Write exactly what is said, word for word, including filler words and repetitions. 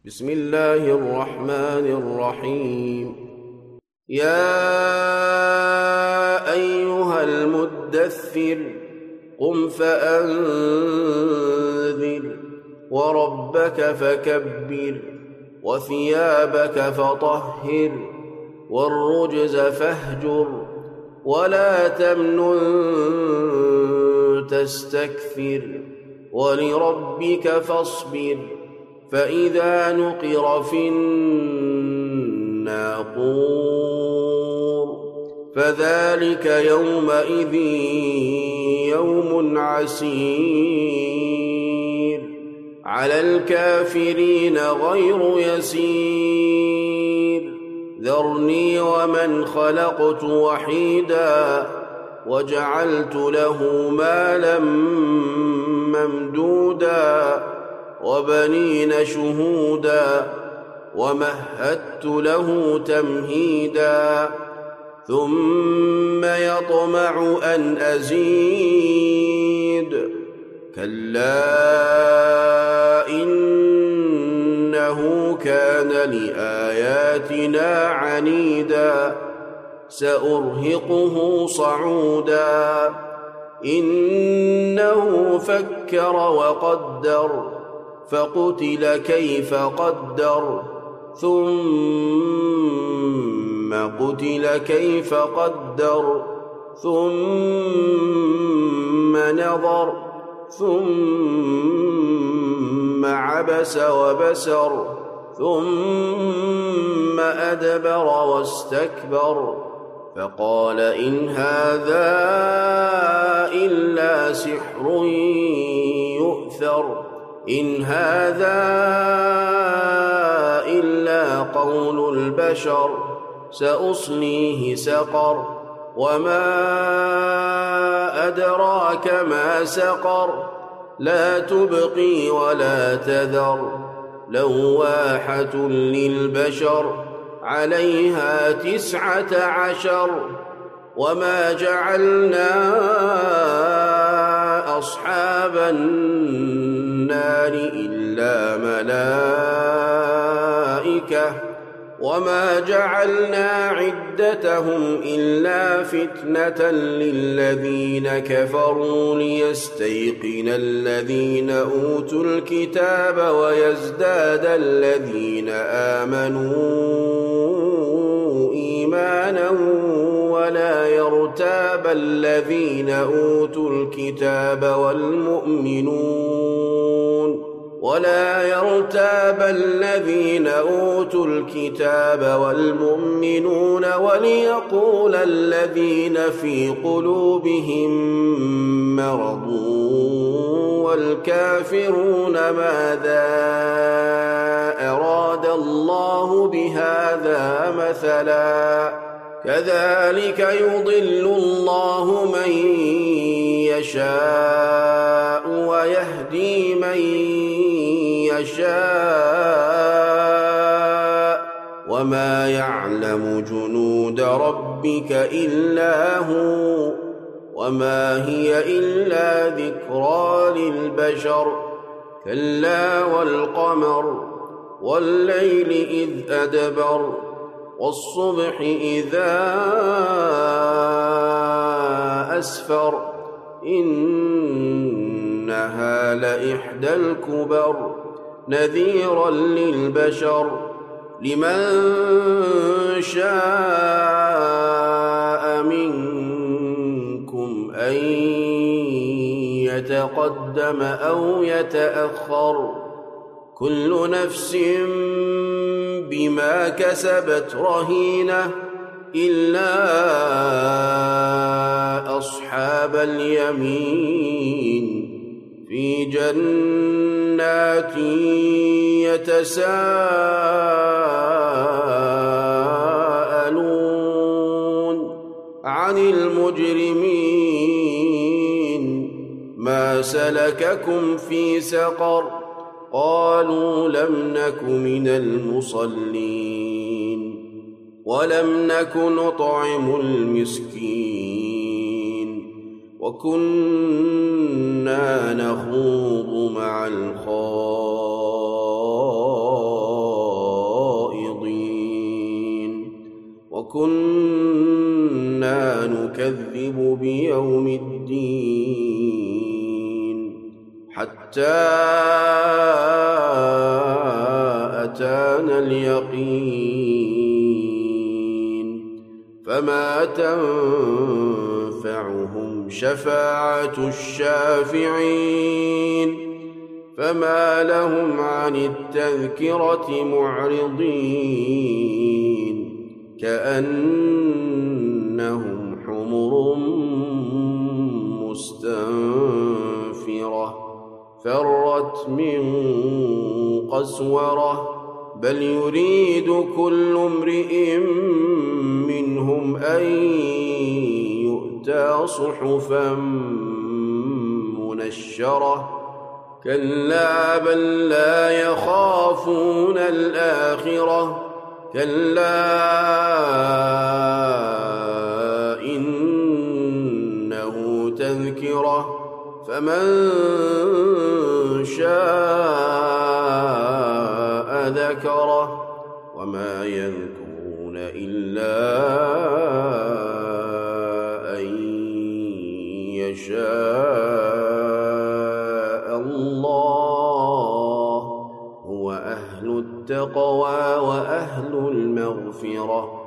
بسم الله الرحمن الرحيم. يا أيها المدثر قم فأنذر وربك فكبر وثيابك فطهر والرجز فاهجر ولا تمنن تستكثر ولربك فاصبر فإذا نقر في الناقور فذلك يومئذ يوم عسير على الكافرين غير يسير ذرني ومن خلقت وحيدا وجعلت له مالا ممدودا وبنين شهودا ومهدت له تمهيدا ثم يطمع أن أزيد كلا إنه كان لآياتنا عنيدا سأرهقه صعودا إنه فكر وقدر فقتل كيف قدر ثم قتل كيف قدر ثم نظر ثم عبس وبسر ثم أدبر واستكبر فقال إن هذا إلا سحر يؤثر إن هذا إلا قول البشر سأصليه سقر وما أدراك ما سقر لا تبقي ولا تذر لواحة للبشر عليها تسعة عشر وما جعلنا أصحاب النار إلا ملائكة وما جعلنا عدتهم إلا فتنة للذين كفروا ليستيقن الذين أوتوا الكتاب ويزداد الذين آمنوا إيمانا ولا يرتاب الذين أوتوا الكتاب والمؤمنون ولا يرتاب الذين أوتوا الكتاب والمؤمنون وليقول الذين في قلوبهم مرض والكافرون ماذا أراد الله بهذا مثلا كذلك يضل الله من يشاء ويهدي من يشاء وما يعلم جنود ربك إلا هو وما هي إلا ذكرى للبشر كلا والقمر والليل إذ أدبر والصبح إذا أسفر إنها لإحدى الكبر نذيرا للبشر لمن شاء منكم أن يتقدم أو يتأخر كل نفس بما كسبت رهينة إلا أصحاب اليمين في جنات يتساءلون عن المجرمين ما سلككم في سقر قالوا لم نك من المصلين ولم نك نطعم المسكين وكنا نخوض مع الخائضين وكنا نكذب بيوم الدين حتى أتانا اليقين فما تنفعهم شفاعة الشافعين فما لهم عن التذكرة معرضين كأنهم حمر مستنفرة فرت من قسورة بل يريد كل امرئ منهم أن يؤتى صحفا منشرة كلا بل لا يخافون الآخرة كلا إنه تذكرة فمن شاء ذكره وما يذكرون إلا أن يشاء الله هو أهل التقوى وأهل المغفرة